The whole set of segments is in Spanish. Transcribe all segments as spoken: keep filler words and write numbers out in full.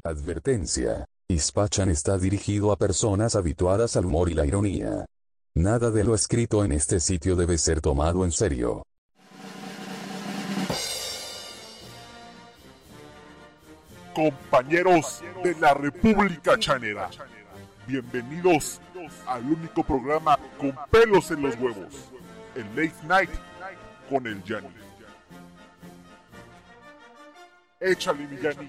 Advertencia. Ispachan está dirigido a personas habituadas al humor y la ironía. Nada de lo escrito en este sitio debe ser tomado en serio. Compañeros de la República Chanera, bienvenidos al único programa con pelos en los huevos, el Late Night con el Yanni. Échale, mi Yanni.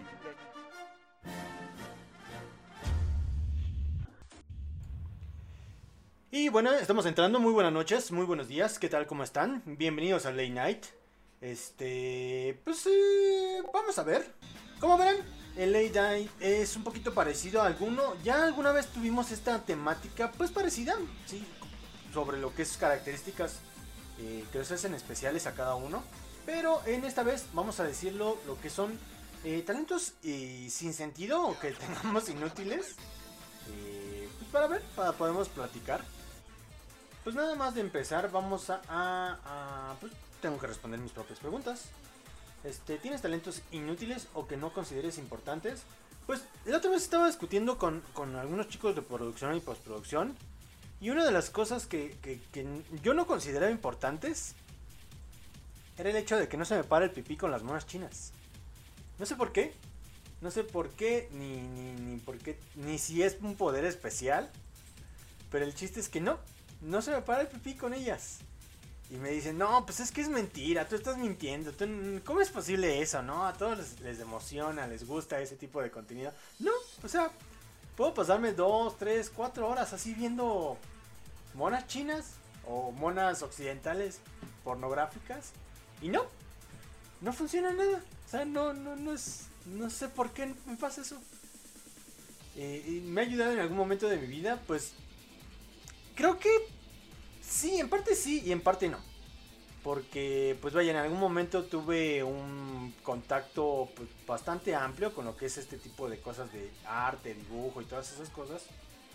Y bueno, estamos entrando. Muy buenas noches, muy buenos días. ¿Qué tal? ¿Cómo están? Bienvenidos al Late Night. Este, pues eh, vamos a ver. Como verán, el Late Night es un poquito parecido a alguno. Ya alguna vez tuvimos esta temática, pues parecida, sí, sobre lo que es características eh, que les hacen especiales a cada uno. Pero en esta vez vamos a decirlo lo que son eh, talentos eh, sin sentido o que tengamos inútiles. Eh, pues para ver, para podemos platicar. Pues nada más de empezar, vamos a, a, a pues tengo que responder mis propias preguntas. Este, ¿tienes talentos inútiles o que no consideres importantes? Pues la otra vez estaba discutiendo con, con algunos chicos de producción y postproducción. Y una de las cosas que, que, que yo no consideraba importantes era el hecho de que no se me para el pipí con las monas chinas. No sé por qué. No sé por qué, ni, ni, ni por qué, ni si es un poder especial. Pero el chiste es que no. No se me para el pipí con ellas. Y me dicen, no, pues es que es mentira, tú estás mintiendo. Tú, ¿cómo es posible eso, no? A todos les, les emociona, les gusta ese tipo de contenido. No, o sea, puedo pasarme dos, tres, cuatro horas así viendo monas chinas o monas occidentales pornográficas. Y no, no funciona nada. O sea, no, no, no es, no sé por qué me pasa eso. Eh, y me ha ayudado en algún momento de mi vida, pues creo que sí, en parte sí y en parte no. Porque, pues vaya, en algún momento tuve un contacto pues, bastante amplio con lo que es este tipo de cosas de arte, dibujo y todas esas cosas.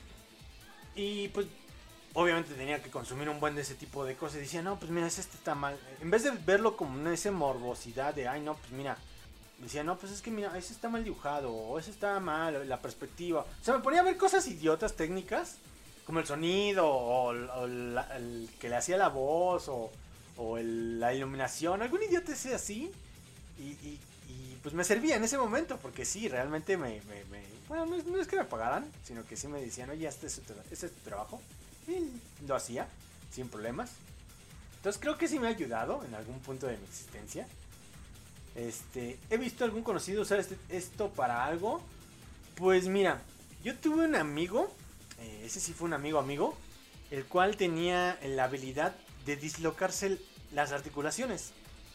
Y pues, obviamente tenía que consumir un buen de ese tipo de cosas. Y decía, no, pues mira, este está mal. En vez de verlo como una esa morbosidad de, ay, no, pues mira. Decía, no, pues es que mira, ese está mal dibujado, o ese está mal, la perspectiva. O sea, me ponía a ver cosas idiotas técnicas. Como el sonido, o, el, o el, el que le hacía la voz, o, o el, la iluminación, algún idiota sea así. Y, y, y pues me servía en ese momento, porque sí, realmente me... me, me bueno, no es, no es que me pagaran, sino que sí me decían, oye, este es, tu, este es tu trabajo. Y lo hacía, sin problemas. Entonces creo que sí me ha ayudado en algún punto de mi existencia. Este, ¿he visto algún conocido usar este, esto para algo? Pues mira, yo tuve un amigo... Eh, ese sí fue un amigo amigo, el cual tenía la habilidad de dislocarse las articulaciones.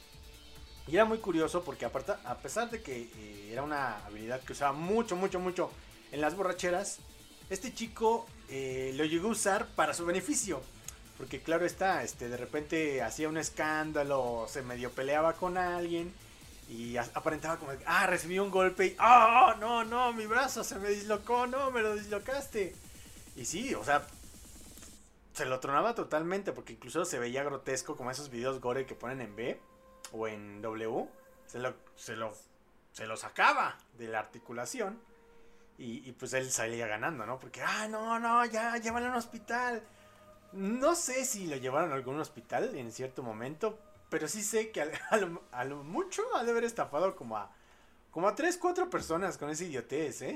Y era muy curioso porque aparte, a pesar de que eh, era una habilidad que usaba mucho, mucho, mucho en las borracheras, este chico eh, lo llegó a usar para su beneficio. Porque claro está, este, de repente hacía un escándalo, se medio peleaba con alguien y aparentaba como, ah, recibí un golpe y, ah, oh, no, no, mi brazo se me dislocó, no, me lo dislocaste. Y sí, o sea, se lo tronaba totalmente porque incluso se veía grotesco como esos videos gore que ponen en B o en W. Se lo, se lo, se lo sacaba de la articulación y, y pues él salía ganando, ¿no? Porque, ah, no, no, ya, llévalo a un hospital. No sé si lo llevaron a algún hospital en cierto momento, pero sí sé que a, a, lo, a lo mucho ha de haber estafado como a, como a tres, cuatro personas con ese idiotez, ¿eh?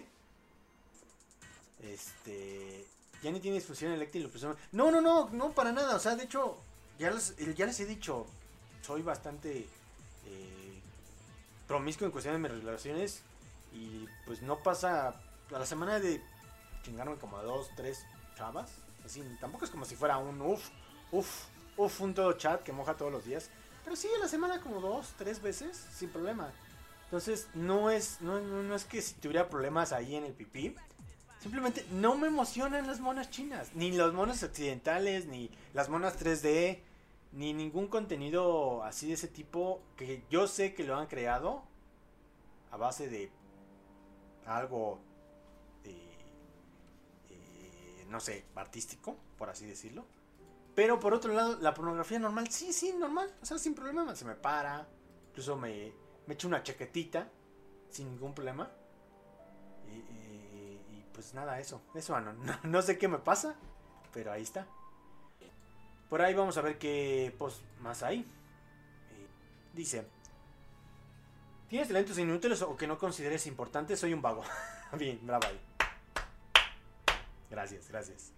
Este... Ya ni tiene disfunción eréctil lo presumo. No, no, no, no para nada. O sea, de hecho, ya les, ya les he dicho, soy bastante eh, promiscuo en cuestión de mis relaciones. Y pues no pasa a la semana de chingarme como a dos, tres chavas. Así, tampoco es como si fuera un uff, uff, uff, un todo chat que moja todos los días. Pero sí, a la semana como dos, tres veces, sin problema. Entonces, no es, no, no, no es que si tuviera problemas ahí en el pipí. Simplemente no me emocionan las monas chinas, ni los monos occidentales, ni las monas tres D, ni ningún contenido así de ese tipo que yo sé que lo han creado a base de algo, eh, eh, no sé, artístico, por así decirlo. Pero por otro lado, la pornografía normal, sí, sí, normal, o sea, sin problema, se me para, incluso me, me echo una chaquetita sin ningún problema. pues nada, eso. Eso, no, no, no sé qué me pasa, pero ahí está. Por ahí vamos a ver qué post más hay. Eh, dice: ¿tienes talentos inútiles o que no consideres importantes? Soy un vago. Bien, bravo ahí. Gracias, gracias.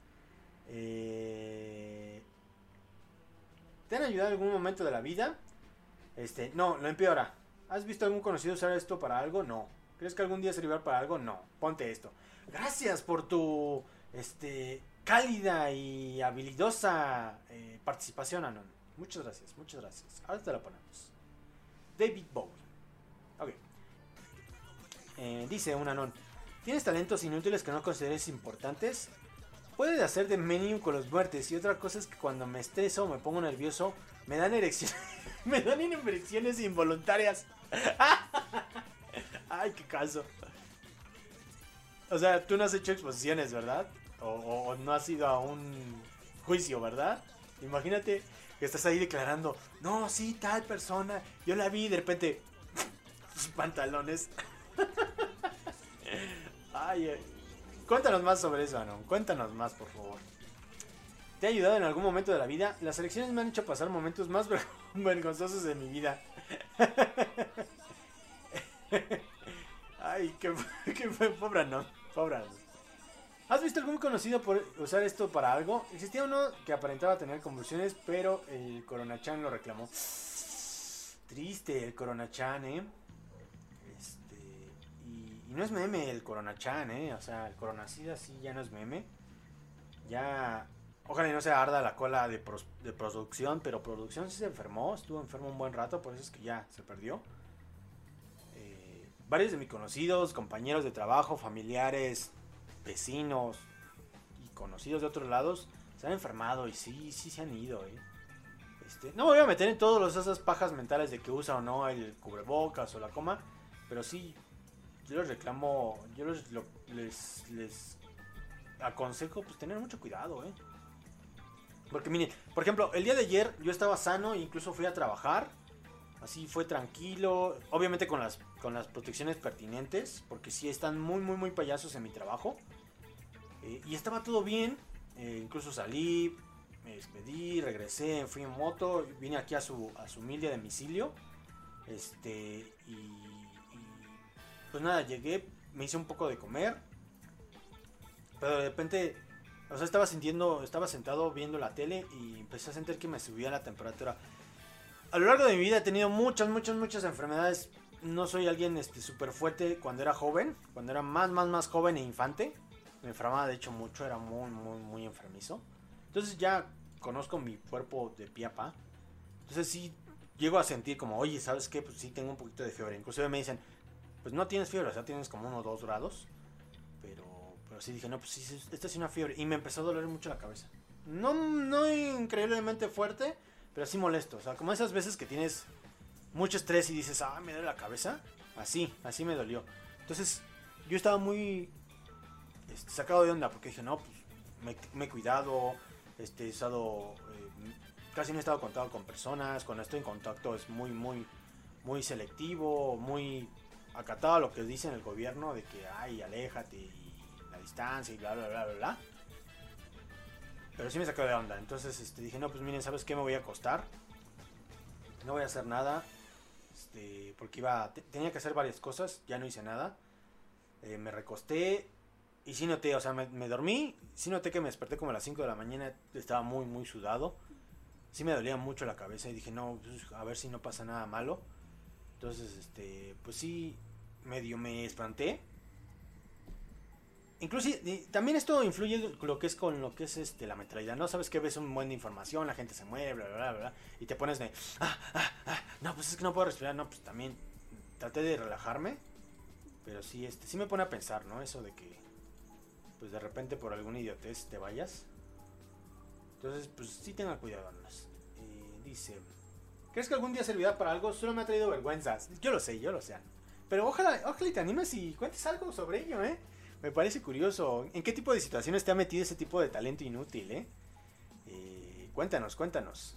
Eh, ¿Te han ayudado en algún momento de la vida? Este, no, lo empeora. ¿Has visto algún conocido usar esto para algo? No. ¿Crees que algún día servirá para algo? No. Ponte esto. Gracias por tu este cálida y habilidosa eh, participación, Anon. Muchas gracias, muchas gracias. Ahora te la ponemos. David Bowie. Ok. Eh, dice un Anon: ¿tienes talentos inútiles que no consideres importantes? Puede hacer de menú con los muertes. Y otra cosa es que cuando me estreso o me pongo nervioso, me dan erecciones. me dan erecciones involuntarias. Ay, qué caso. O sea, tú no has hecho exposiciones, ¿verdad? O, o, o no has ido a un juicio, ¿verdad? Imagínate que estás ahí declarando: no, sí, tal persona, yo la vi y de repente sus pantalones. Ay, ay. Cuéntanos más sobre eso, Anon. Cuéntanos más, por favor. ¿Te ha ayudado en algún momento de la vida? Las elecciones me han hecho pasar momentos más ver- vergonzosos de mi vida. Ay, qué, qué pobre Anon. Pobre Anon. ¿Has visto algún conocido por usar esto para algo? Existía uno que aparentaba tener convulsiones, pero el Coronachan lo reclamó. Triste el Coronachan, ¿eh? Este... Y, y no es meme el Coronachan, ¿eh? O sea, el Coronacida sí ya no es meme. Ya... Ojalá y no se arda la cola de, pros, de producción, pero producción sí se enfermó. Estuvo enfermo un buen rato, por eso es que ya se perdió. Eh, varios de mis conocidos, compañeros de trabajo, familiares, vecinos y conocidos de otros lados se han enfermado y sí, sí se han ido, ¿eh? Este, no me voy a meter en todas esas pajas mentales de que usa o no el cubrebocas o la coma, pero sí, yo les reclamo, yo les, lo, les, les aconsejo pues tener mucho cuidado, ¿eh? Porque miren, por ejemplo, el día de ayer yo estaba sano e incluso fui a trabajar. Así fue tranquilo, obviamente con las, con las protecciones pertinentes, porque sí están muy, muy, muy payasos en mi trabajo. Eh, y estaba todo bien, eh, incluso salí, me despedí, regresé, fui en moto, vine aquí a su, a su humilde domicilio. Este, y, y pues nada, llegué, me hice un poco de comer, pero de repente, o sea, estaba sintiendo, estaba sentado viendo la tele y empecé a sentir que me subía la temperatura. A lo largo de mi vida he tenido muchas, muchas, muchas enfermedades. No soy alguien este súper fuerte cuando era joven. Cuando era más, más, más joven e infante. Me enfermaba de hecho mucho. Era muy, muy, muy enfermizo. Entonces ya conozco mi cuerpo de pie a pa. Entonces sí llego a sentir como, oye, ¿sabes qué? Pues sí tengo un poquito de fiebre. Inclusive me dicen, pues no tienes fiebre. O sea, tienes como uno o dos grados. Pero, pero sí dije, no, pues sí, esta es una fiebre. Y me empezó a doler mucho la cabeza. No, no increíblemente fuerte, pero sí molesto, o sea, como esas veces que tienes mucho estrés y dices, ah, me duele la cabeza. Así, así me dolió. Entonces, yo estaba muy este, sacado de onda porque dije, no, pues me, me he cuidado, este, he estado, eh, casi no he estado en contacto con personas. Cuando estoy en contacto es muy, muy, muy selectivo, muy acatado a lo que dice el gobierno de que, ay, aléjate y la distancia y bla, bla, bla, bla, bla. Pero sí me sacó de onda. Entonces este, dije, no, pues miren, ¿sabes qué? Me voy a acostar. No voy a hacer nada. Este, porque iba te, tenía que hacer varias cosas. Ya no hice nada. Eh, me recosté. Y sí noté, o sea, me, me dormí. Sí noté que me desperté como a las cinco de la mañana. Estaba muy, muy sudado. Sí me dolía mucho la cabeza. Y dije, no, pues, a ver si no pasa nada malo. Entonces, este, pues sí, medio me espanté. Incluso también esto influye lo que es con lo que es este la mentalidad, ¿no? Sabes que ves un buen de información, la gente se mueve, bla, bla, bla, bla, y te pones de, ah, ah, ah, no, pues es que no puedo respirar, no, pues también traté de relajarme, pero sí, este, sí me pone a pensar, ¿no? Eso de que, pues de repente por alguna idiotez te vayas. Entonces, pues sí tengan cuidado, Anas. Eh, dice, ¿crees que algún día servirá para algo? Solo me ha traído vergüenzas. Yo lo sé, yo lo sé. Pero ojalá, ojalá y te animes y cuentes algo sobre ello, ¿eh? Me parece curioso. ¿En qué tipo de situaciones te ha metido ese tipo de talento inútil, eh? eh cuéntanos, cuéntanos.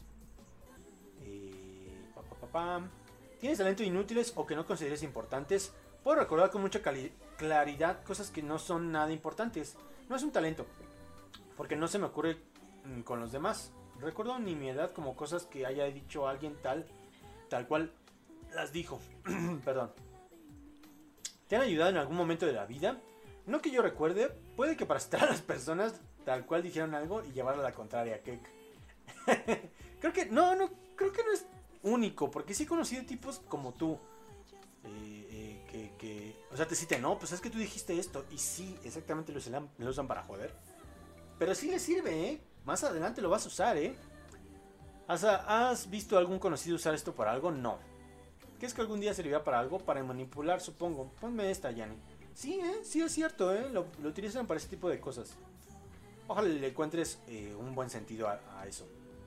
Eh, pa, pa, pa, pa. ¿Tienes talentos inútiles o que no consideres importantes? Puedo recordar con mucha cali claridad cosas que no son nada importantes. No es un talento, porque no se me ocurre mm, con los demás. Recuerdo ni mi edad como cosas que haya dicho alguien tal, tal cual las dijo. Perdón. ¿Te han ayudado en algún momento de la vida? No que yo recuerde, puede que para citar a las personas tal cual dijeron algo y llevarla a la contraria, que creo que no, no, creo que no es único, porque sí he conocido tipos como tú, eh, eh, que, que, o sea, te citan, no, pues es que tú dijiste esto, y sí, exactamente lo usan, lo usan para joder, pero sí les sirve, ¿eh? Más adelante lo vas a usar, ¿eh? ¿Has, ¿Has visto a algún conocido usar esto para algo? No. ¿Crees que algún día servirá para algo? Para manipular, supongo. Ponme esta, Yanni. Sí, ¿eh? Sí es cierto, ¿eh? Lo, lo utilizan para ese tipo de cosas. Ojalá le encuentres eh, un buen sentido a, a eso.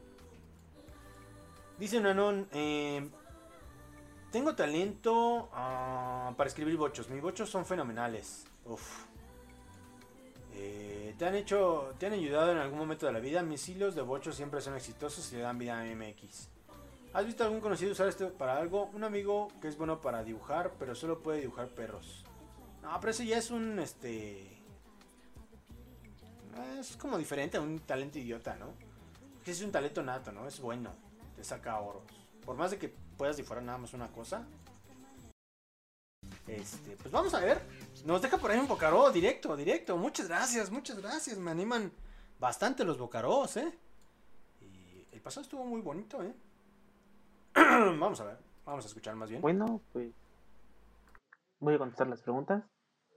Dice Nanon, eh, tengo talento uh, para escribir bochos. Mis bochos son fenomenales. Uf. Eh, ¿te han hecho, te han ayudado en algún momento de la vida? Mis hilos de bochos siempre son exitosos y le dan vida a M X. ¿Has visto algún conocido usar esto para algo? Un amigo que es bueno para dibujar, pero solo puede dibujar perros. No, pero eso ya es un, este... Es como diferente a un talento idiota, ¿no? Porque es un talento nato, ¿no? Es bueno, te saca oros. Por más de que puedas dibujar nada más una cosa. Este, pues vamos a ver. Nos deja por ahí un bocaró, directo, directo. Muchas gracias, muchas gracias. Me animan bastante los bocarós, ¿eh? Y el pasado estuvo muy bonito, ¿eh? Vamos a ver, vamos a escuchar más bien. Bueno, pues voy a contestar las preguntas.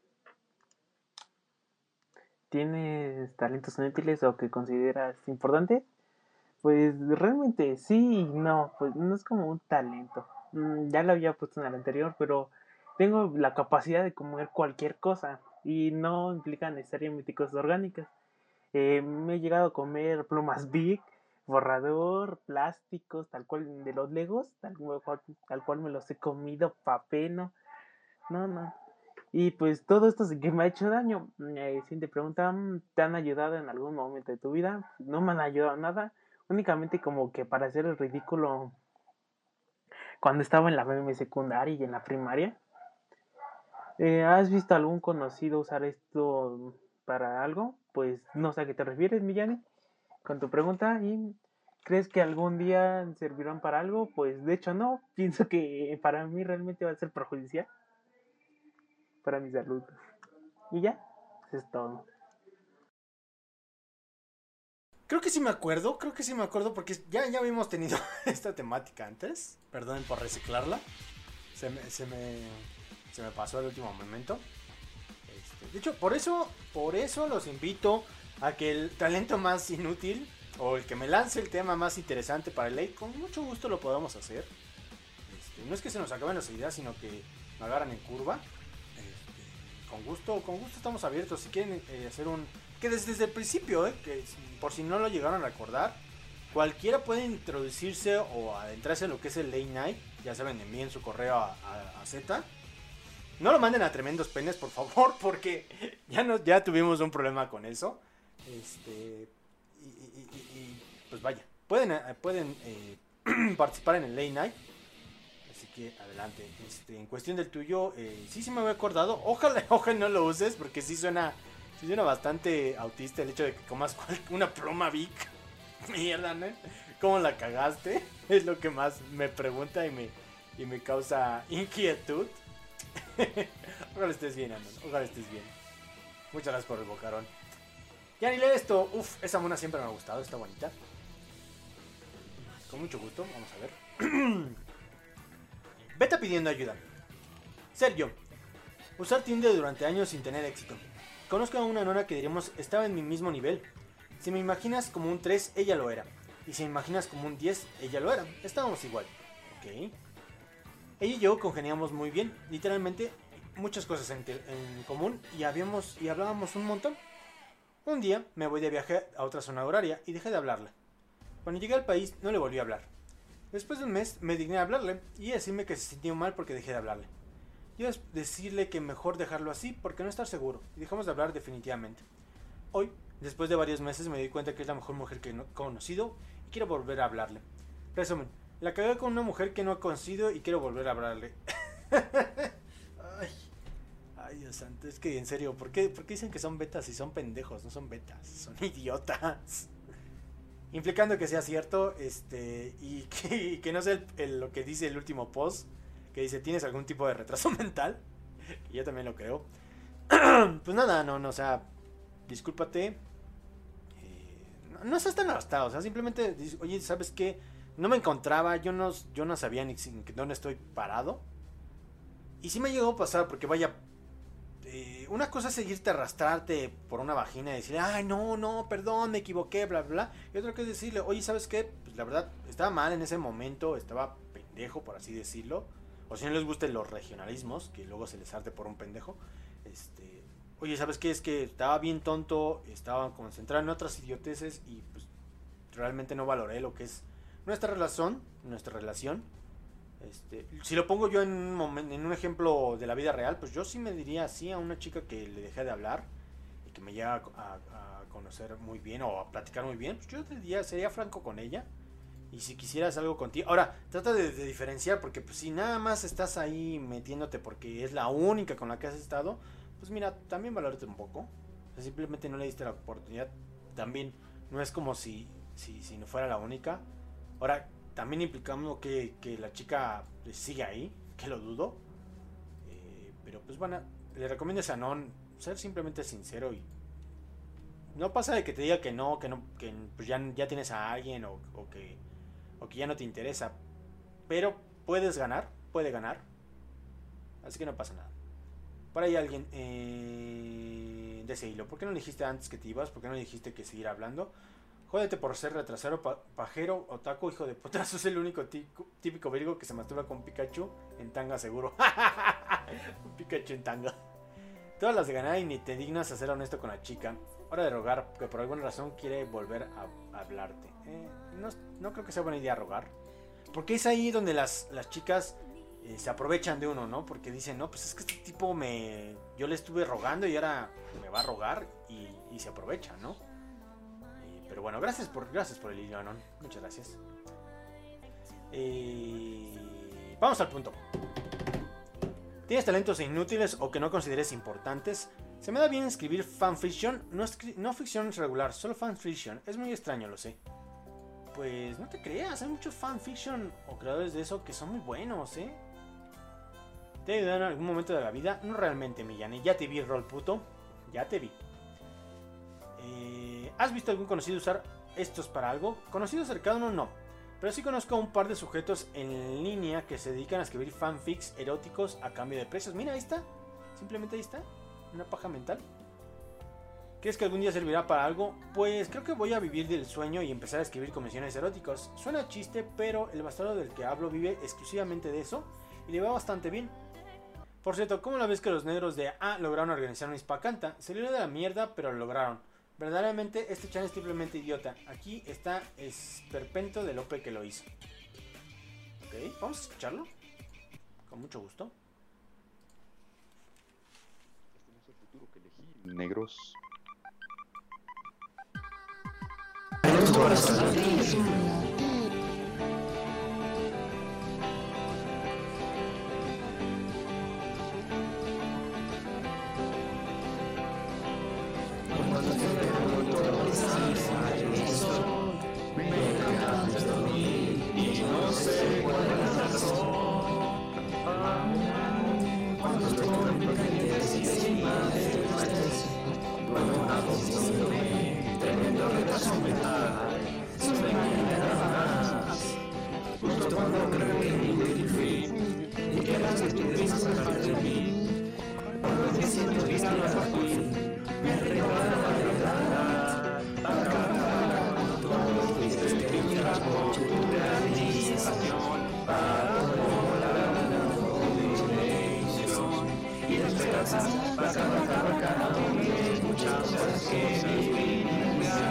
¿Tienes talentos inútiles o que consideras importantes? Pues realmente sí y no, pues no es como un talento. Mm, ya lo había puesto en el anterior, pero tengo la capacidad de comer cualquier cosa y no implica necesariamente cosas orgánicas. Eh, me he llegado a comer plumas Big, borrador, plásticos, tal cual de los Legos, tal cual, tal cual me los he comido, papel, no, no, no. Y pues todo esto sí que me ha hecho daño. Eh, si te preguntan, ¿te han ayudado en algún momento de tu vida? No me han ayudado nada, únicamente como que para hacer el ridículo cuando estaba en la M M secundaria y en la primaria. Eh, ¿Has visto algún conocido usar esto para algo? Pues no sé a qué te refieres, Millani, con tu pregunta. ¿Y crees que algún día servirán para algo? Pues de hecho no, pienso que para mí realmente va a ser perjudicial para mi salud. Y ya, eso es todo. Creo que sí me acuerdo, creo que sí me acuerdo porque ya, ya habíamos tenido esta temática antes. Perdonen por reciclarla. Se me, se me, se me pasó el último momento. Este, de hecho, por eso, por eso los invito a que el talento más inútil o el que me lance el tema más interesante para el late, con mucho gusto lo podamos hacer. Este, no es que se nos acaben las ideas, sino que me agarran en curva. Este, con gusto, con gusto estamos abiertos. Si quieren eh, hacer un... Que desde, desde el principio, eh, que por si no lo llegaron a recordar, cualquiera puede introducirse o adentrarse en lo que es el late night. Ya saben, envíen su correo a, a, a Z. No lo manden a tremendos penes, por favor, porque ya, no, ya tuvimos un problema con eso. Este, y, y, y, y pues vaya, pueden, pueden eh, participar en el late night. Así que adelante. Este, en cuestión del tuyo, eh, sí, sí me había acordado. Ojalá, ojalá no lo uses, porque sí suena... Sí suena bastante autista el hecho de que comas una pluma Vic. Mierda, ¿no? ¿Cómo la cagaste? Es lo que más me pregunta y me, y me causa inquietud. Ojalá estés bien, Anon. Ojalá estés bien. Muchas gracias por el bocarón. Ya ni lee esto. Uf, esa mona siempre me ha gustado. Está bonita. Con mucho gusto. Vamos a ver. Vete pidiendo ayuda. Sergio. Usar Tinder durante años sin tener éxito. Conozco a una nona que diríamos estaba en mi mismo nivel. Si me imaginas como un tres, ella lo era. Y si me imaginas como un diez, ella lo era. Estábamos igual. Ok. Ella y yo congeniamos muy bien. Literalmente muchas cosas en, en común. Y, habíamos, y hablábamos un montón. Un día me voy de viaje a otra zona horaria y dejé de hablarle. Cuando llegué al país no le volví a hablar. Después de un mes me digné a hablarle y decirme que se sintió mal porque dejé de hablarle. Yo decirle que mejor dejarlo así porque no estar seguro y dejamos de hablar definitivamente. Hoy, después de varios meses, me di cuenta que es la mejor mujer que he conocido y quiero volver a hablarle. Resumen, la cagué con una mujer que no he conocido y quiero volver a hablarle. ay, ay, Dios santo, es que en serio, ¿por qué, ¿por qué dicen que son betas si son pendejos? No son betas, son idiotas. Implicando que sea cierto, este, y que, y que no sea el, el, lo que dice el último post, que dice, ¿tienes algún tipo de retraso mental? Y yo también lo creo. Pues nada, no, no, o sea, discúlpate. Eh, no, no seas tan arrastrado, o sea, simplemente, oye, ¿sabes qué? No me encontraba, yo no, yo no sabía ni dónde estoy parado. Y sí me llegó a pasar, porque vaya, eh, una cosa es seguirte arrastrarte por una vagina y decirle, ay, no, no, perdón, me equivoqué, bla, bla, bla. Y otra cosa es decirle, oye, ¿sabes qué? Pues la verdad, estaba mal en ese momento, estaba pendejo, por así decirlo. O si no les gustan los regionalismos, que luego se les arde por un pendejo. Este, oye, ¿sabes qué? Es que estaba bien tonto, estaba concentrado en otras idioteces y pues realmente no valoré lo que es nuestra relación, nuestra relación. Este, si lo pongo yo en un momento, en un ejemplo de la vida real, pues yo sí me diría así a una chica que le dejé de hablar y que me llega a, a, a conocer muy bien o a platicar muy bien, pues yo diría, sería franco con ella. Y si quisieras algo contigo, ahora trata de, de diferenciar, porque pues si nada más estás ahí metiéndote porque es la única con la que has estado, pues mira, también valórate un poco. O sea, simplemente no le diste la oportunidad. También no es como si, si, si no fuera la única. Ahora, también implicamos que, que la chica sigue ahí, que lo dudo. Eh, pero pues bueno, le recomiendo a no ser simplemente sincero y no pasa de que te diga que no, que no, que pues ya, ya tienes a alguien o, o que o que ya no te interesa. Pero puedes ganar, puede ganar. Así que no pasa nada. Por ahí alguien eh, de ese hilo. ¿Por qué no le dijiste antes que te ibas? ¿Por qué no le dijiste que seguir hablando? Jódete por ser retrasero, pa pajero, otaku, hijo de puta. Sos el único típico virgo que se masturba con Pikachu en tanga seguro. Un Pikachu en tanga. Todas las de ganar y ni te dignas a ser honesto con la chica. Hora de rogar, que por alguna razón quiere volver a, a hablarte. Eh, no, no creo que sea buena idea rogar. Porque es ahí donde las, las chicas eh, se aprovechan de uno, ¿no? Porque dicen, no, pues es que este tipo me... Yo le estuve rogando y ahora me va a rogar y, y se aprovecha, ¿no? Eh, pero bueno, gracias por, gracias por el hilo, ¿no? Muchas gracias. Eh, vamos al punto. ¿Tienes talentos inútiles o que no consideres importantes? Se me da bien escribir fanfiction, no, no ficción regular, solo fanfiction. Es muy extraño, lo sé. Pues no te creas, hay muchos fanfiction o creadores de eso que son muy buenos, ¿eh? ¿Te ha ayudado en algún momento de la vida? No realmente, Millane. Ya te vi, rol puto. Ya te vi. Eh, ¿Has visto algún conocido usar estos para algo? Conocido cercano no. Pero sí conozco a un par de sujetos en línea que se dedican a escribir fanfics eróticos a cambio de precios. Mira, ahí está. Simplemente ahí está. Una paja mental. ¿Crees que algún día servirá para algo? Pues creo que voy a vivir del sueño y empezar a escribir convenciones eróticos. Suena chiste, pero el bastardo del que hablo vive exclusivamente de eso y le va bastante bien. Por cierto, ¿cómo la ves que los negros de A lograron organizar un Hispacanta? Salió de la mierda, pero lo lograron. Verdaderamente, este chan es simplemente idiota. Aquí está esperpento de Lope que lo hizo. Ok, vamos a escucharlo. Con mucho gusto. Este no es el futuro que elegí, negros.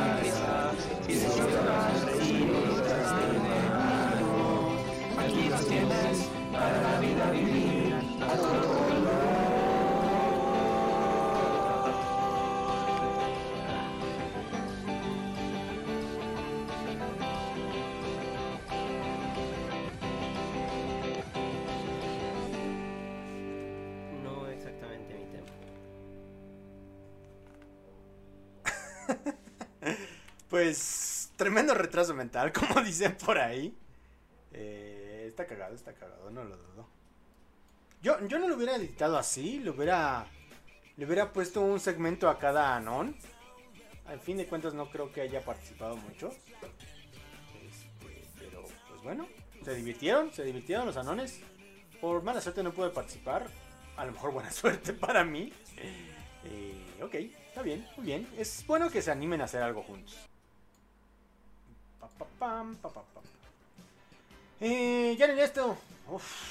Aquí los Pues tremendo retraso mental, como dicen por ahí. Eh, está cagado, está cagado, no lo dudo. Yo, yo no lo hubiera editado así, le hubiera, le hubiera puesto un segmento a cada Anon. Al fin de cuentas no creo que haya participado mucho. Este, pero pues bueno, se divirtieron, se divirtieron los Anones. Por mala suerte no pude participar. A lo mejor buena suerte para mí. Eh, ok, está bien, muy bien. Es bueno que se animen a hacer algo juntos. Pa, pa, pam, pa, pa, pam. Eh, ya en esto. Uf.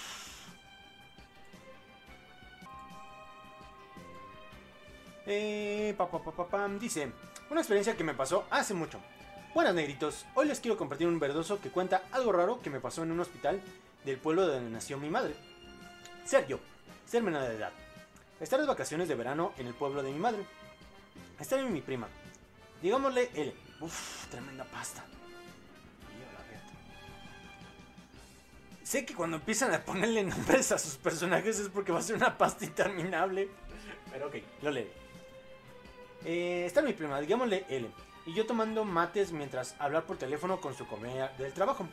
Eh, pa, pa, pa, pa, pam. Dice, una experiencia que me pasó hace mucho. Buenas negritos, hoy les quiero compartir un verdoso que cuenta algo raro que me pasó en un hospital del pueblo donde nació mi madre. Ser yo, ser menor de edad. Estar de vacaciones de verano en el pueblo de mi madre. Estar en mi prima. Digámosle L. Uff, tremenda pasta. Sé que cuando empiezan a ponerle nombres a sus personajes es porque va a ser una pasta interminable. Pero ok, lo leo. Eh, está mi prima, digámosle L. Y yo tomando mates mientras hablar por teléfono con su compañera del trabajo.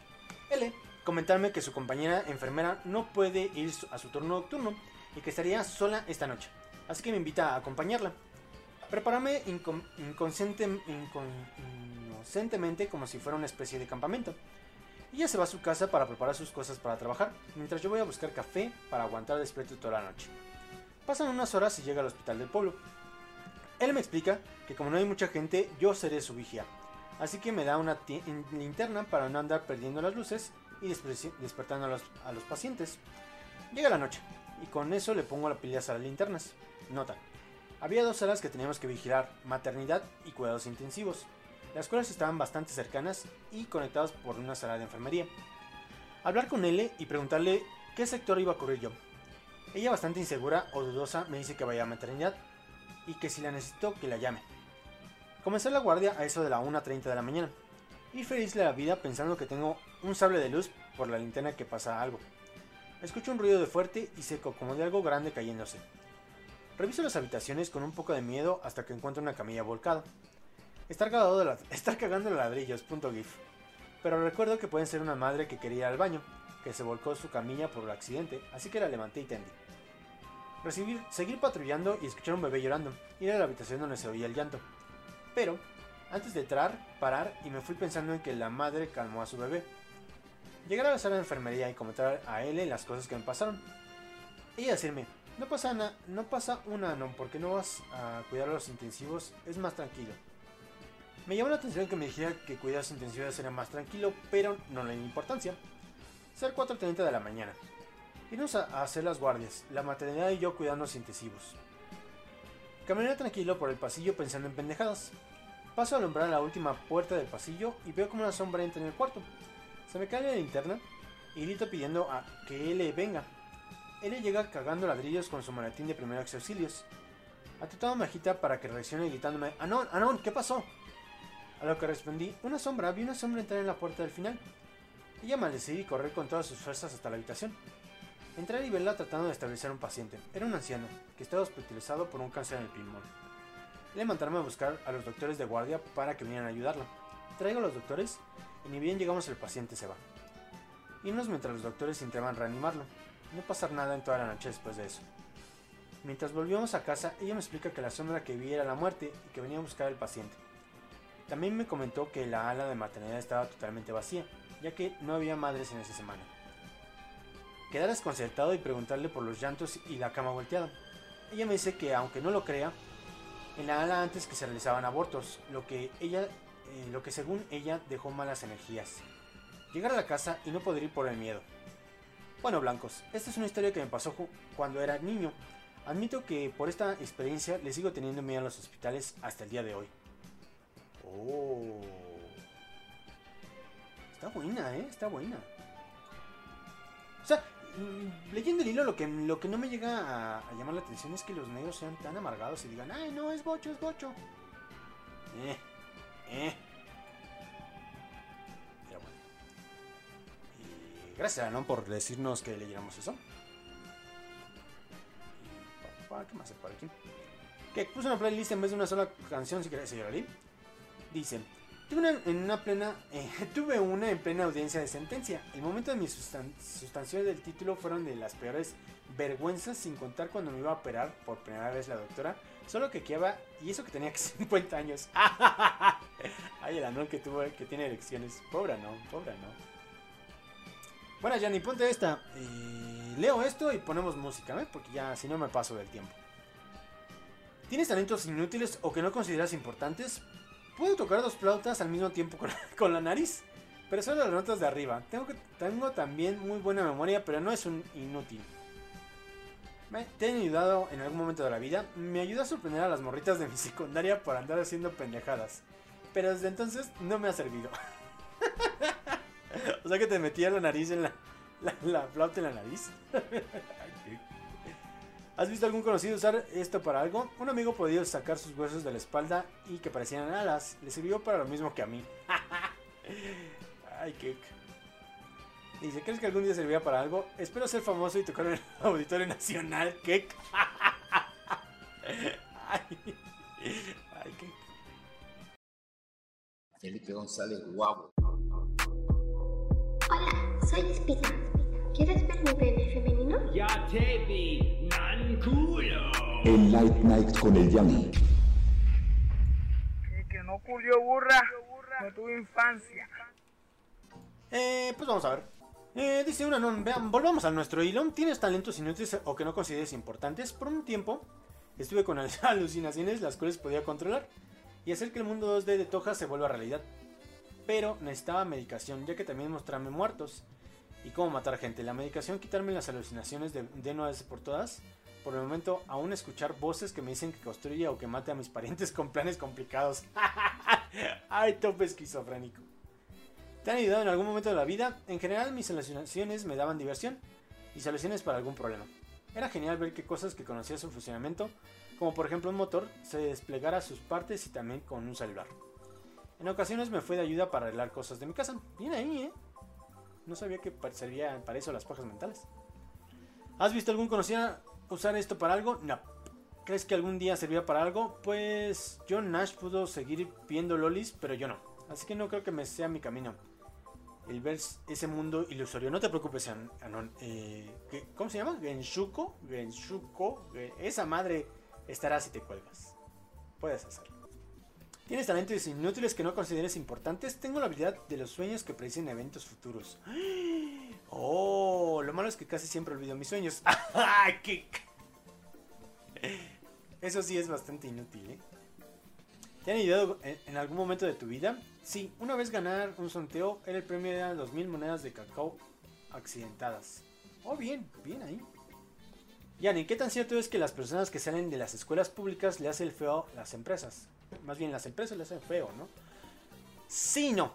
L. Comentarme que su compañera enfermera no puede ir a su turno nocturno y que estaría sola esta noche. Así que me invita a acompañarla. Prepararme incon inconsciente incon inocentemente como si fuera una especie de campamento. Ella se va a su casa para preparar sus cosas para trabajar, mientras yo voy a buscar café para aguantar despierto toda la noche. Pasan unas horas y llega al hospital del pueblo. Él me explica que como no hay mucha gente, yo seré su vigía. Así que me da una linterna para no andar perdiendo las luces y despertando a los, a los pacientes. Llega la noche y con eso le pongo las pilas a las linternas. Nota: había dos salas que teníamos que vigilar, maternidad y cuidados intensivos, las cuales estaban bastante cercanas y conectadas por una sala de enfermería. Hablar con L y preguntarle qué sector iba a cubrir yo. Ella, bastante insegura o dudosa, me dice que vaya a maternidad y que si la necesito que la llame. Comencé la guardia a eso de la una treinta de la mañana y feliz de la vida pensando que tengo un sable de luz por la linterna que pasa algo. Escucho un ruido de fuerte y seco como de algo grande cayéndose. Reviso las habitaciones con un poco de miedo hasta que encuentro una camilla volcada. Estar, de la... Estar cagando de ladrillos, punto gif. Pero recuerdo que pueden ser una madre que quería ir al baño, que se volcó su camilla por el accidente, así que la levanté y tendí. Recibir, seguir patrullando y escuchar a un bebé llorando, ir a la habitación donde se oía el llanto. Pero, antes de entrar, parar y me fui pensando en que la madre calmó a su bebé. Llegar a la sala de enfermería y comentar a L las cosas que me pasaron. Ella decirme, no pasa, na no pasa una no, porque no vas a cuidar a los intensivos, es más tranquilo. Me llamó la atención que me dijera que cuidados intensivos era más tranquilo, pero no le di importancia. Ser cuatro treinta de la mañana. Irnos a, a hacer las guardias, la maternidad y yo cuidando los intensivos. Caminé tranquilo por el pasillo pensando en pendejadas. Paso a alumbrar la última puerta del pasillo y veo como una sombra entra en el cuarto. Se me cae la linterna y grito pidiendo a que L venga. L llega cagando ladrillos con su maletín de primeros auxilios. Atutado me agita para que reaccione gritándome, ¡Anon, Anon, ¿qué pasó? A lo que respondí, una sombra, vi una sombra entrar en la puerta del final. Ella maldecir y correr con todas sus fuerzas hasta la habitación. Entrar y verla tratando de estabilizar a un paciente. Era un anciano, que estaba hospitalizado por un cáncer en el pulmón. Le mandaron a buscar a los doctores de guardia para que vinieran a ayudarla. Traigo a los doctores y ni bien llegamos el paciente se va. Irnos mientras los doctores intentaban reanimarlo. No pasar nada en toda la noche después de eso. Mientras volvíamos a casa, ella me explica que la sombra que vi era la muerte y que venía a buscar al paciente. También me comentó que la ala de maternidad estaba totalmente vacía, ya que no había madres en esa semana. Quedé desconcertado y preguntarle por los llantos y la cama volteada. Ella me dice que aunque no lo crea, en la ala antes que se realizaban abortos, lo que ella, eh, lo que según ella dejó malas energías. Llegar a la casa y no poder ir por el miedo. Bueno, blancos, esta es una historia que me pasó cuando era niño. Admito que por esta experiencia le sigo teniendo miedo a los hospitales hasta el día de hoy. Oh. Está buena, eh, está buena. O sea, leyendo el hilo, lo que, lo que no me llega a, a llamar la atención es que los negros sean tan amargados y digan, ay, no, es bocho, es bocho. Eh, eh. Pero bueno. Y gracias, ¿no? Por decirnos que leyéramos eso. Y, papá, ¿qué más hay por aquí? Que puso una playlist en vez de una sola canción, si querés, señora Lee. Dice: Tuve una, en una plena, eh, tuve una en plena audiencia de sentencia. El momento de mi sustan sustanción del título fueron de las peores vergüenzas, sin contar cuando me iba a operar por primera vez la doctora. Solo que quedaba, y eso que tenía cincuenta años. Ay, el anón que tuvo, que tiene elecciones. Pobre no, pobre no. Bueno, Yanni, ponte esta. Eh, leo esto y ponemos música, ¿eh? Porque ya, si no, me paso del tiempo. ¿Tienes talentos inútiles o que no consideras importantes? Puedo tocar dos flautas al mismo tiempo con la, con la nariz, pero solo las notas de arriba. Tengo, que, tengo también muy buena memoria, pero no es un inútil. Me, ¿Te han ayudado en algún momento de la vida? Me ayudó a sorprender a las morritas de mi secundaria por andar haciendo pendejadas, pero desde entonces no me ha servido. O sea que te metía la nariz en la, la, la flauta en la nariz. ¿Has visto algún conocido usar esto para algo? Un amigo podía sacar sus huesos de la espalda y que parecían alas. Le sirvió para lo mismo que a mí. Ay, qué... Dice, ¿crees que algún día serviría para algo? Espero ser famoso y tocar en el Auditorio Nacional. ¿Qué? Ay, ay, qué... Felipe González, guapo. Hola, soy Espina. ¿Quieres ver mi pene femenino? Ya te vi, man culo. El Light Night con el Yanni. Que, que no culió burra, no tuve infancia. Eh, pues vamos a ver. Eh, dice una non, vean, volvamos a nuestro hilo. ¿Tienes talentos inútiles o que no consideres importantes? Por un tiempo estuve con alucinaciones las cuales podía controlar y hacer que el mundo dos D de Toja se vuelva realidad. Pero necesitaba medicación, ya que también mostrarme muertos y cómo matar gente. La medicación, quitarme las alucinaciones de, de una vez por todas. Por el momento, aún escuchar voces que me dicen que construya o que mate a mis parientes con planes complicados. Ay, tope esquizofrénico. ¿Te han ayudado en algún momento de la vida? En general, mis alucinaciones me daban diversión y soluciones para algún problema. Era genial ver que cosas que conocía su funcionamiento, como por ejemplo un motor, se desplegara sus partes y también con un celular. En ocasiones me fue de ayuda para arreglar cosas de mi casa. Bien ahí, ¿eh? No sabía que servían para eso las pajas mentales. ¿Has visto algún conocido usar esto para algo? No. ¿Crees que algún día servirá para algo? Pues John Nash pudo seguir viendo lolis, pero yo no. Así que no creo que me sea mi camino el ver ese mundo ilusorio. No te preocupes, Anon. Eh, ¿Cómo se llama? Genshuko. Genshuko. Esa madre estará si te cuelgas. Puedes hacerlo. ¿Tienes talentos inútiles que no consideres importantes? Tengo la habilidad de los sueños que predicen eventos futuros. Oh, lo malo es que casi siempre olvido mis sueños. Eso sí es bastante inútil, ¿eh? ¿Te han ayudado en, en algún momento de tu vida? Sí, una vez ganar un sorteo era el premio de dos mil monedas de cacao accidentadas. Oh, bien, bien ahí. Yani, ¿qué tan cierto es que las personas que salen de las escuelas públicas le hacen el feo a las empresas? Más bien, las empresas le hacen feo, ¿no? Sí, no.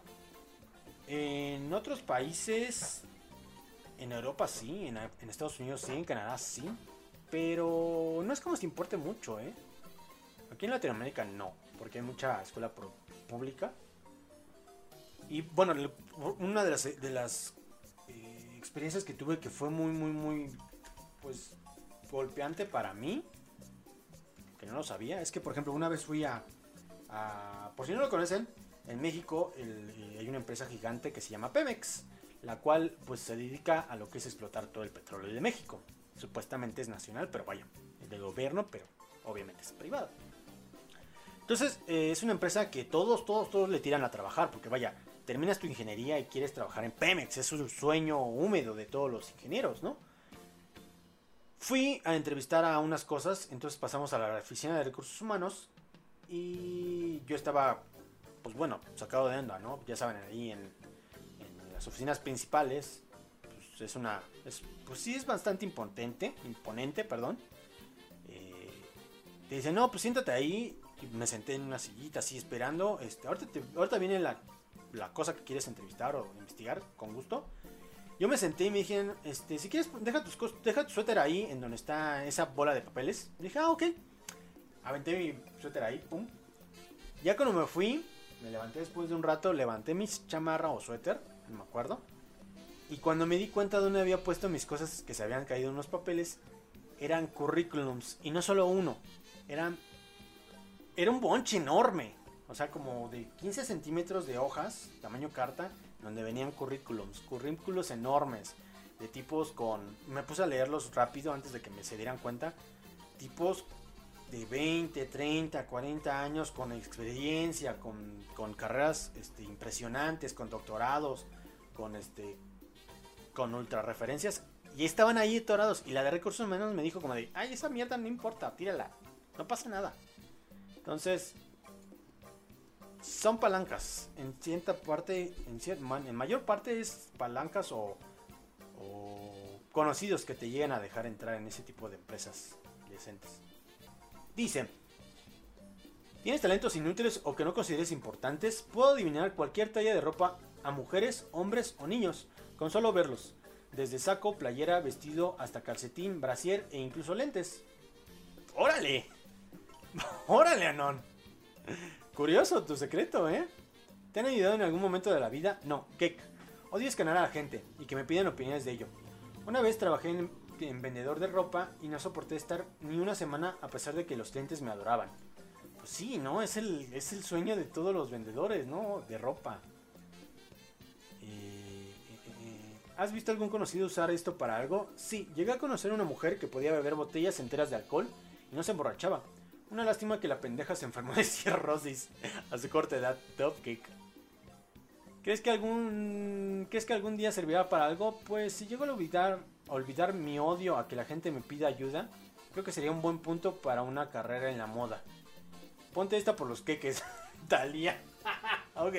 En otros países, en Europa sí, en, en Estados Unidos sí, en Canadá sí. Pero no es como si importe mucho, ¿eh? Aquí en Latinoamérica no, porque hay mucha escuela pública. Y bueno, una de las, de las eh, experiencias que tuve que fue muy, muy, muy, pues, golpeante para mí, que no lo sabía, es que, por ejemplo, una vez fui a, a por si no lo conocen, en México el, eh, hay una empresa gigante que se llama Pemex, la cual, pues, se dedica a lo que es explotar todo el petróleo de México. Supuestamente es nacional, pero vaya, es del gobierno, pero obviamente es privado. Entonces, eh, es una empresa que todos, todos, todos le tiran a trabajar, porque vaya, terminas tu ingeniería y quieres trabajar en Pemex, es un sueño húmedo de todos los ingenieros, ¿no? Fui a entrevistar a unas cosas, entonces pasamos a la oficina de recursos humanos y yo estaba, pues bueno, sacado de onda, ¿no? Ya saben, ahí en, en las oficinas principales, pues es una, es, pues sí es bastante imponente, imponente, perdón. Eh, te dicen, no, pues siéntate ahí. Y me senté en una sillita así esperando. Este, ahorita, te, ahorita viene la, la cosa que quieres entrevistar o investigar, con gusto. Yo me senté y me dijeron, este, si quieres, deja, tus, deja tu suéter ahí, en donde está esa bola de papeles. Y dije, ah, ok. Aventé mi suéter ahí, pum. Ya cuando me fui, me levanté después de un rato, levanté mi chamarra o suéter, no me acuerdo. Y cuando me di cuenta de dónde había puesto mis cosas que se habían caído en los papeles, eran currículums. Y no solo uno, eran era un bonche enorme. O sea, como de quince centímetros de hojas, tamaño carta, donde venían currículums, currículos enormes, de tipos con... Me puse a leerlos rápido antes de que me se dieran cuenta. Tipos de veinte, treinta, cuarenta años con experiencia, con, con carreras este, impresionantes, con doctorados, con este con ultra referencias, y estaban ahí atorados. Y la de recursos humanos me dijo como de, ay, esa mierda no importa, tírala, no pasa nada. Entonces, son palancas, en cierta parte, en, cierta, en mayor parte es palancas o, o conocidos que te llegan a dejar entrar en ese tipo de empresas decentes. Dice, ¿tienes talentos inútiles o que no consideres importantes? Puedo adivinar cualquier talla de ropa a mujeres, hombres o niños con solo verlos, desde saco, playera, vestido hasta calcetín, brasier e incluso lentes. ¡Órale! ¡Órale, Anon! Curioso tu secreto, ¿eh? ¿Te han ayudado en algún momento de la vida? No, Kek. Odio escanear a la gente y que me pidan opiniones de ello. Una vez trabajé en, en vendedor de ropa y no soporté estar ni una semana a pesar de que los clientes me adoraban. Pues sí, ¿no? Es el, es el sueño de todos los vendedores, ¿no? De ropa. Eh, eh, eh. ¿Has visto algún conocido usar esto para algo? Sí, llegué a conocer a una mujer que podía beber botellas enteras de alcohol y no se emborrachaba. Una lástima que la pendeja se enfermó de cirrosis a su corta edad. Top kick. ¿Crees que algún ¿Crees que algún día servirá para algo? Pues si llego a olvidar, a olvidar mi odio a que la gente me pida ayuda, creo que sería un buen punto para una carrera en la moda. Ponte esta por los queques. Talía. Ok.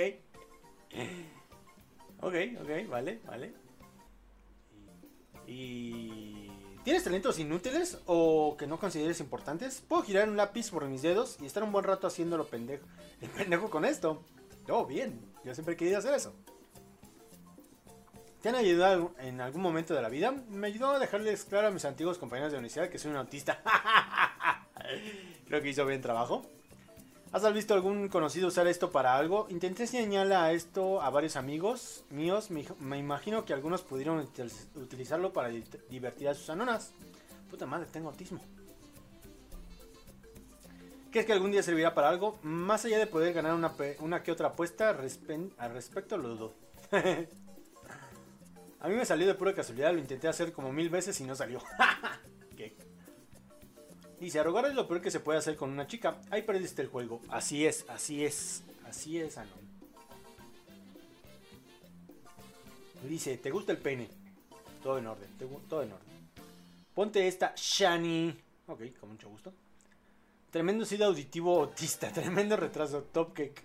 Ok, ok, vale, vale. Y... y... ¿Tienes talentos inútiles o que no consideres importantes? Puedo girar un lápiz por mis dedos y estar un buen rato haciéndolo pendejo. El pendejo con esto. Oh, bien. Yo siempre he querido hacer eso. ¿Te han ayudado en algún momento de la vida? Me ayudó a dejarles claro a mis antiguos compañeros de universidad que soy un autista. Creo que hizo bien trabajo. ¿Has visto algún conocido usar esto para algo? Intenté señalar a esto a varios amigos míos. Me, me imagino que algunos pudieron util- utilizarlo para di- divertir a sus anonas. Puta madre, tengo autismo. ¿Crees que algún día servirá para algo? Más allá de poder ganar una, pe- una que otra apuesta, respe- al respecto lo dudo. A mí me salió de pura casualidad, lo intenté hacer como mil veces y no salió. ¿Qué? Dice, arrogar es lo peor que se puede hacer con una chica. Ahí perdiste el juego. Así es, así es, así es, Anon. Dice, ¿te gusta el pene? Todo en orden, te, todo en orden. Ponte esta, Shani. Ok, con mucho gusto. Tremendo sido auditivo autista, tremendo retraso, top cake.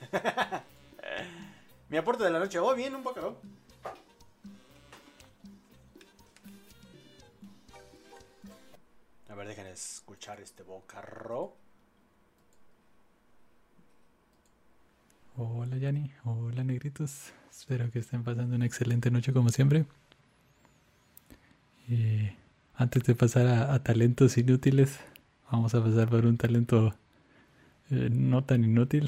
Mi aporte de la noche, oh bien, un poco. A ver, déjenme escuchar este bocarro. Hola Yanni, hola negritos. Espero que estén pasando una excelente noche como siempre. Y antes de pasar a, a talentos inútiles, vamos a pasar por un talento eh, no tan inútil.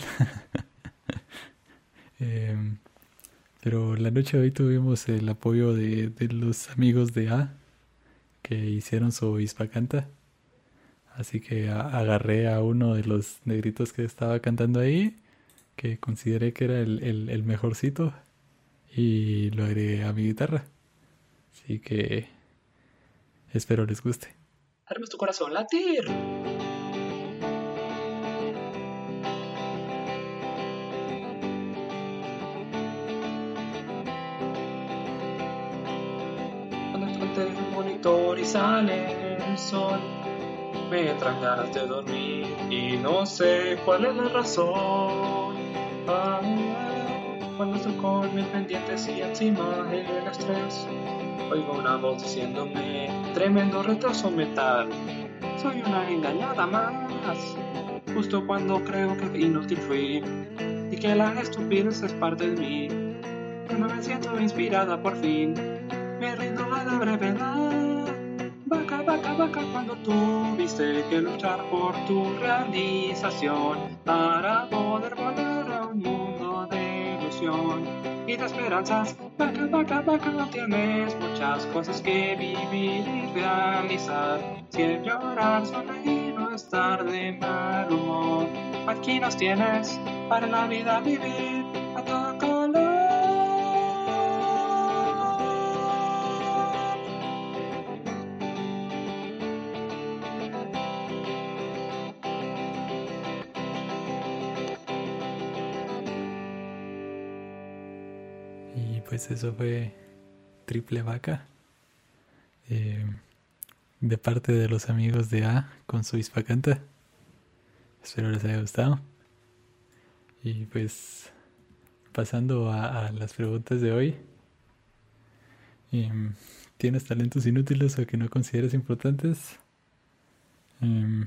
eh, pero la noche de hoy tuvimos el apoyo de, de los amigos de A, que hicieron su Ispacanta. Así que a, agarré a uno de los negritos que estaba cantando ahí, que consideré que era el, el, el mejorcito, y lo agregué a mi guitarra. Así que espero les guste. Haremos tu corazón latir. Cuando estoy ante el monitor y sale el sol, me entran ganas de dormir y no sé cuál es la razón. Ah, cuando estoy con mis pendientes y encima el estrés, oigo una voz diciéndome, tremendo retraso mental, soy una engañada más. Justo cuando creo que inútil fui y que la estupidez es parte de mí, cuando me siento inspirada por fin, me rindo a la brevedad. Vaca, vaca, vaca, cuando tuviste que luchar por tu realización para poder volar a un mundo de ilusión y de esperanzas. Vaca, vaca, vaca, no tienes muchas cosas que vivir y realizar. Si el llorar, sonreír o estar de mal humor, aquí nos tienes para la vida vivir a todo color. Y pues eso fue Triple Vaca, eh, de parte de los amigos de A con su Ispacanta. Espero les haya gustado. Y pues pasando a, a las preguntas de hoy. Eh, ¿Tienes talentos inútiles o que no consideras importantes? Eh,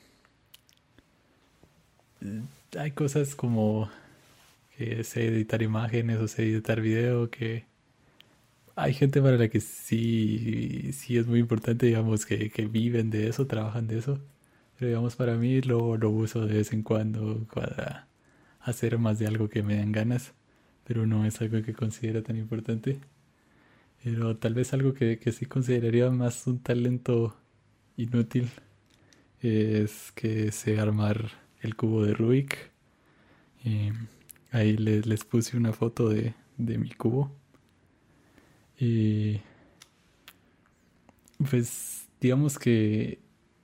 hay cosas como que sé editar imágenes o sé editar video, que hay gente para la que sí, sí es muy importante, digamos, que, que viven de eso, trabajan de eso. Pero digamos, para mí lo, lo uso de vez en cuando para hacer más de algo que me dan ganas, pero no es algo que considero tan importante. Pero tal vez algo que, que sí consideraría más un talento inútil es que sé armar el cubo de Rubik. Eh, ahí les, les puse una foto de, de mi cubo. Y pues digamos que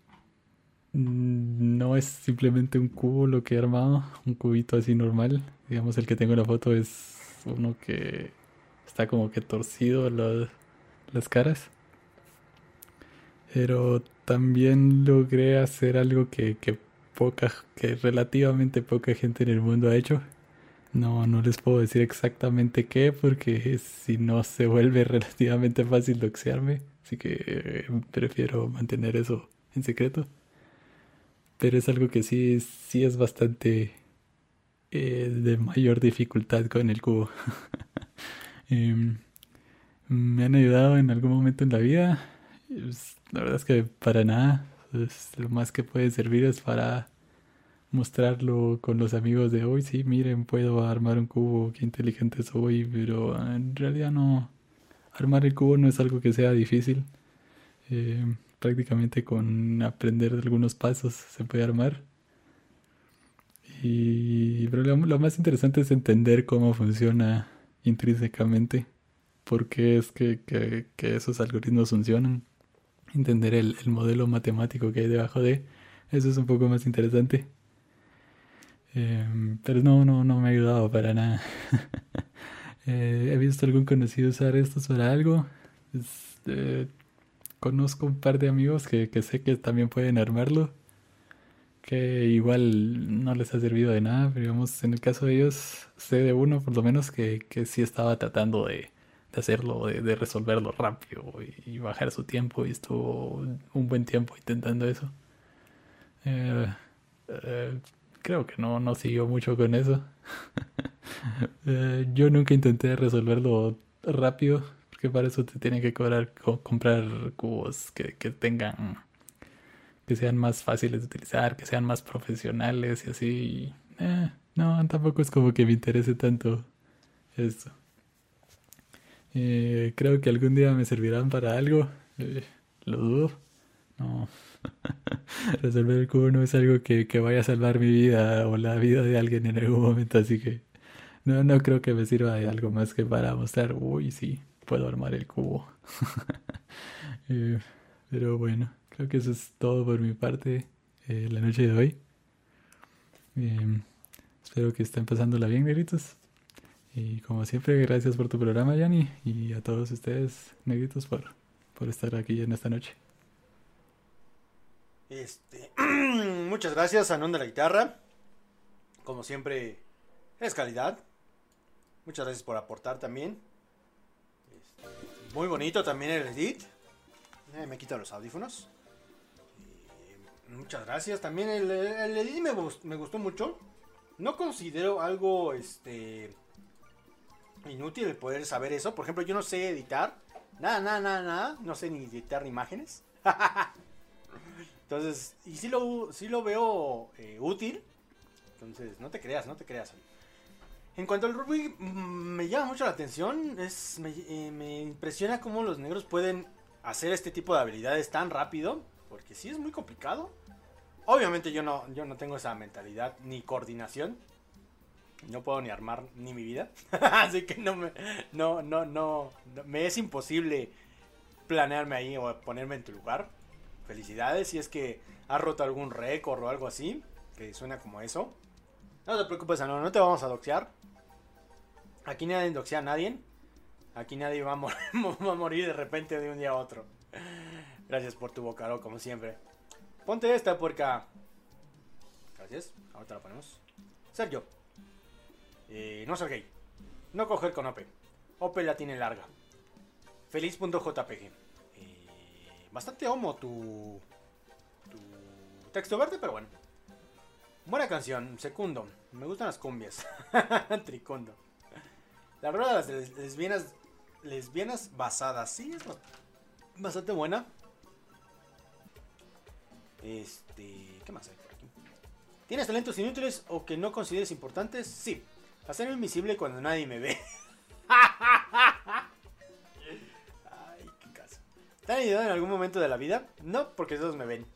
no es simplemente un cubo lo que he armado, un cubito así normal. Digamos, el que tengo en la foto es uno que está como que torcido la, las caras. Pero también logré hacer algo que, que poca, que relativamente poca gente en el mundo ha hecho. No, no les puedo decir exactamente qué, porque si no se vuelve relativamente fácil doxearme. Así que eh, prefiero mantener eso en secreto. Pero es algo que sí, sí es bastante eh, de mayor dificultad con el cubo. eh, me han ayudado en algún momento en la vida. Es, la verdad es que para nada. Es, lo más que puede servir es para mostrarlo con los amigos de hoy. Sí, miren, puedo armar un cubo, qué inteligente soy. Pero en realidad no. Armar el cubo no es algo que sea difícil. Eh, prácticamente con aprender algunos pasos se puede armar. Y pero lo, lo más interesante es entender cómo funciona intrínsecamente, por qué es que, que, que esos algoritmos funcionan, entender el, el modelo matemático que hay debajo de eso. Es un poco más interesante. Eh, pero no, no, no me ha ayudado para nada. eh, he visto algún conocido usar esto para algo. Es, eh, Conozco un par de amigos que, que sé que también pueden armarlo, que igual no les ha servido de nada, pero digamos, en el caso de ellos, sé de uno por lo menos que, que sí estaba tratando de, de hacerlo, de, de resolverlo rápido y, y bajar su tiempo, y estuvo un buen tiempo intentando eso. Eh, eh, creo que no, no siguió mucho con eso. eh, yo nunca intenté resolverlo rápido, que para eso te tienen que cobrar, co- comprar cubos que, que tengan, que sean más fáciles de utilizar, que sean más profesionales y así. Eh, no, tampoco es como que me interese tanto esto. Eh, creo que algún día me servirán para algo. Eh, lo dudo. No. Resolver el cubo no es algo que, que vaya a salvar mi vida o la vida de alguien en algún momento, así que no, no creo que me sirva de algo más que para mostrar, uy, sí, puedo armar el cubo. eh, pero bueno, creo que eso es todo por mi parte eh, la noche de hoy. Eh, espero que estén pasándola bien, negritos. Y como siempre, gracias por tu programa, Yanni. Y a todos ustedes, negritos, por, por estar aquí en esta noche. Este, muchas gracias, Anón de la guitarra. Como siempre, es calidad. Muchas gracias por aportar también. Muy bonito también el edit. Eh, me quito los audífonos. Eh, muchas gracias. También el, el edit me, me gustó mucho. No considero algo este inútil el poder saber eso. Por ejemplo, yo no sé editar. Nada, nada, nada, nada. No sé ni editar imágenes. Entonces, y sí lo, sí lo veo eh, útil. Entonces, no te creas, no te creas. En cuanto al Rubik, me llama mucho la atención. Es, me, eh, me impresiona cómo los negros pueden hacer este tipo de habilidades tan rápido. Porque sí es muy complicado. Obviamente yo no, yo no tengo esa mentalidad ni coordinación. No puedo ni armar ni mi vida. Así que no me, no, no, no, no, me es imposible planearme ahí o ponerme en tu lugar. Felicidades si es que has roto algún récord o algo así, que suena como eso. No te preocupes, no, no te vamos a doxear. Aquí nadie doxea a nadie. Aquí nadie va a, mor va a morir de repente de un día a otro. Gracias por tu bocado, como siempre. Ponte esta puerca. Gracias, ahorita la ponemos. Sergio. Eh, no ser gay. No coger con O P. O P la tiene larga. Feliz.jpg. Eh, bastante homo tu, tu texto verde, pero bueno. Buena canción. Segundo. Me gustan las cumbias. Tricondo. La rueda de las lesbianas. Lesbianas basadas. Sí, es bastante buena. Este. ¿Qué más hay por aquí? ¿Tienes talentos inútiles o que no consideres importantes? Sí. Hacerme invisible cuando nadie me ve. Ay, qué caso. ¿Te han ayudado en algún momento de la vida? No, porque todos me ven.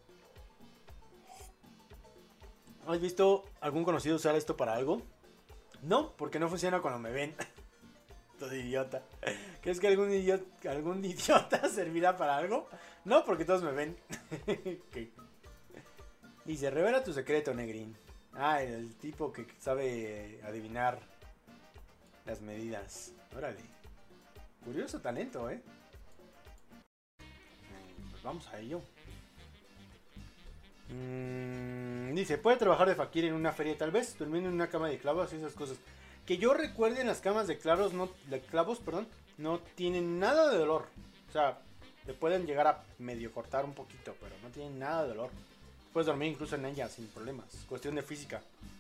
¿Has visto algún conocido usar esto para algo? No, porque no funciona cuando me ven. Todo idiota. ¿Crees que algún idiota, algún idiota servirá para algo? No, porque todos me ven. Okay. Dice, revela tu secreto, Negrín. Ah, el tipo que sabe adivinar las medidas. Órale. Curioso talento, ¿eh? Pues vamos a ello. Mm, dice, puede trabajar de fakir en una feria tal vez, durmiendo en una cama de clavos y esas cosas. Que yo recuerde, en las camas de clavos, no, de clavos, perdón, no tienen nada de dolor. O sea, le pueden llegar a medio cortar un poquito, pero no tienen nada de dolor. Puedes dormir incluso en ella sin problemas. Cuestión de física.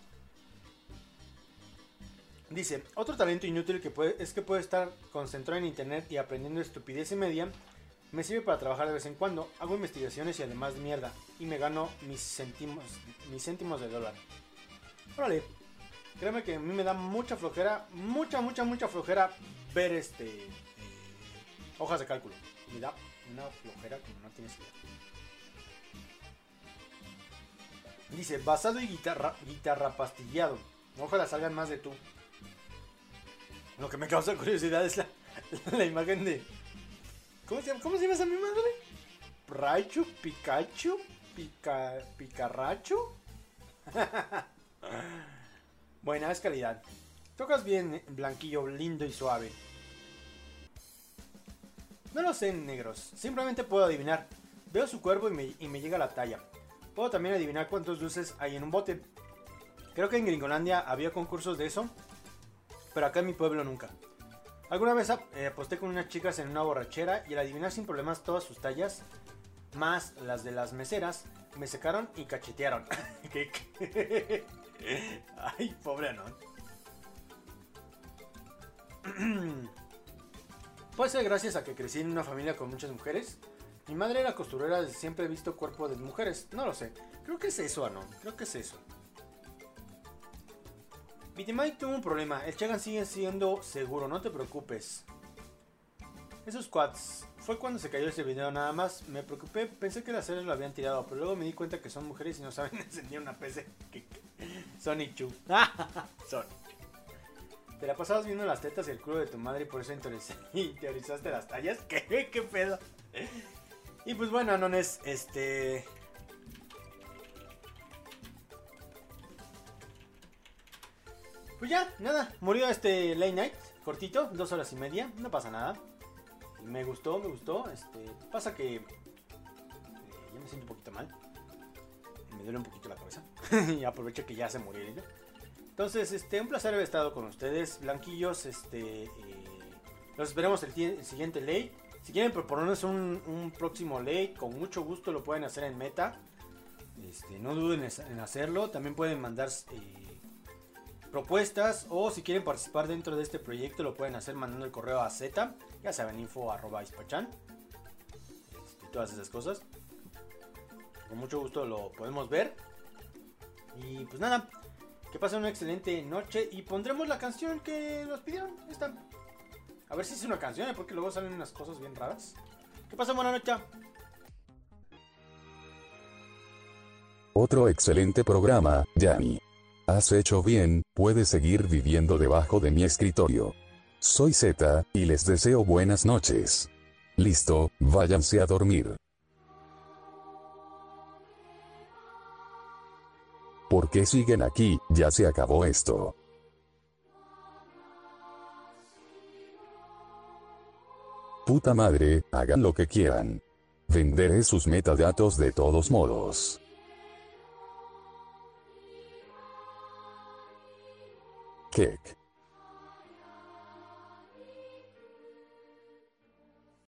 Dice, otro talento inútil que puede, es que puede estar concentrado en internet y aprendiendo estupidez y media. Me sirve para trabajar de vez en cuando. Hago investigaciones y además mierda. Y me gano mis céntimos, mis céntimos de dólar. Órale. Créeme que a mí me da mucha flojera. Mucha, mucha, mucha flojera ver este eh, hojas de cálculo. Me da una flojera como no tienes idea. Dice, basado y guitarra, guitarra pastillado. Ojalá salgan más de tú. Lo que me causa curiosidad es la, la imagen de... ¿Cómo se llama? ¿Cómo se llama esa mi madre? Raichu, Pikachu, Pica, Picarracho. Buena, es calidad. Tocas bien, blanquillo, lindo y suave. No lo sé, negros. Simplemente puedo adivinar. Veo su cuerpo y me, y me llega la talla. Puedo también adivinar cuántos dulces hay en un bote. Creo que en Gringolandia había concursos de eso, pero acá en mi pueblo nunca. Alguna vez eh, aposté con unas chicas en una borrachera y al adivinar sin problemas todas sus tallas, más las de las meseras, me secaron y cachetearon. Ay, pobre Anon. Puede ser gracias a que crecí en una familia con muchas mujeres. Mi madre era costurera, desde siempre he visto cuerpo de mujeres. No lo sé. Creo que es eso, Anon. Creo que es eso. Vitimite tuvo un problema. El Chagan sigue siendo seguro, no te preocupes. Esos quads. Fue cuando se cayó ese video nada más. Me preocupé, pensé que las series lo habían tirado, pero luego me di cuenta que son mujeres y no saben encender una P C. Sonic Chu. Sonic. Te la pasabas viendo las tetas y el culo de tu madre y por eso teorizaste las tallas. ¿Qué? ¿Qué pedo? Y pues bueno, Anones, este... Pues ya, nada, murió este Late Night, cortito, dos horas y media, no pasa nada. Me gustó, me gustó, este, pasa que... Eh, ya me siento un poquito mal. Me duele un poquito la cabeza. Y aprovecho que ya se murió ella. Entonces, este, un placer haber estado con ustedes, blanquillos, este... Eh, los esperamos el, el siguiente Late. Si quieren proponernos un, un próximo late, con mucho gusto lo pueden hacer en Meta. Este, no duden en hacerlo. También pueden mandar eh, propuestas. O si quieren participar dentro de este proyecto, lo pueden hacer mandando el correo a Z. Ya saben, info arroba ispachan. Este, todas esas cosas. Con mucho gusto lo podemos ver. Y pues nada, que pasen una excelente noche. Y pondremos la canción que nos pidieron. Esta. A ver si es una canción, porque luego salen unas cosas bien raras. Que pasen buena noche. Otro excelente programa, Yanni. Has hecho bien, puedes seguir viviendo debajo de mi escritorio. Soy Z, y les deseo buenas noches. Listo, váyanse a dormir. ¿Por qué siguen aquí? Ya se acabó esto. Puta madre, hagan lo que quieran. Venderé sus metadatos de todos modos. Kek.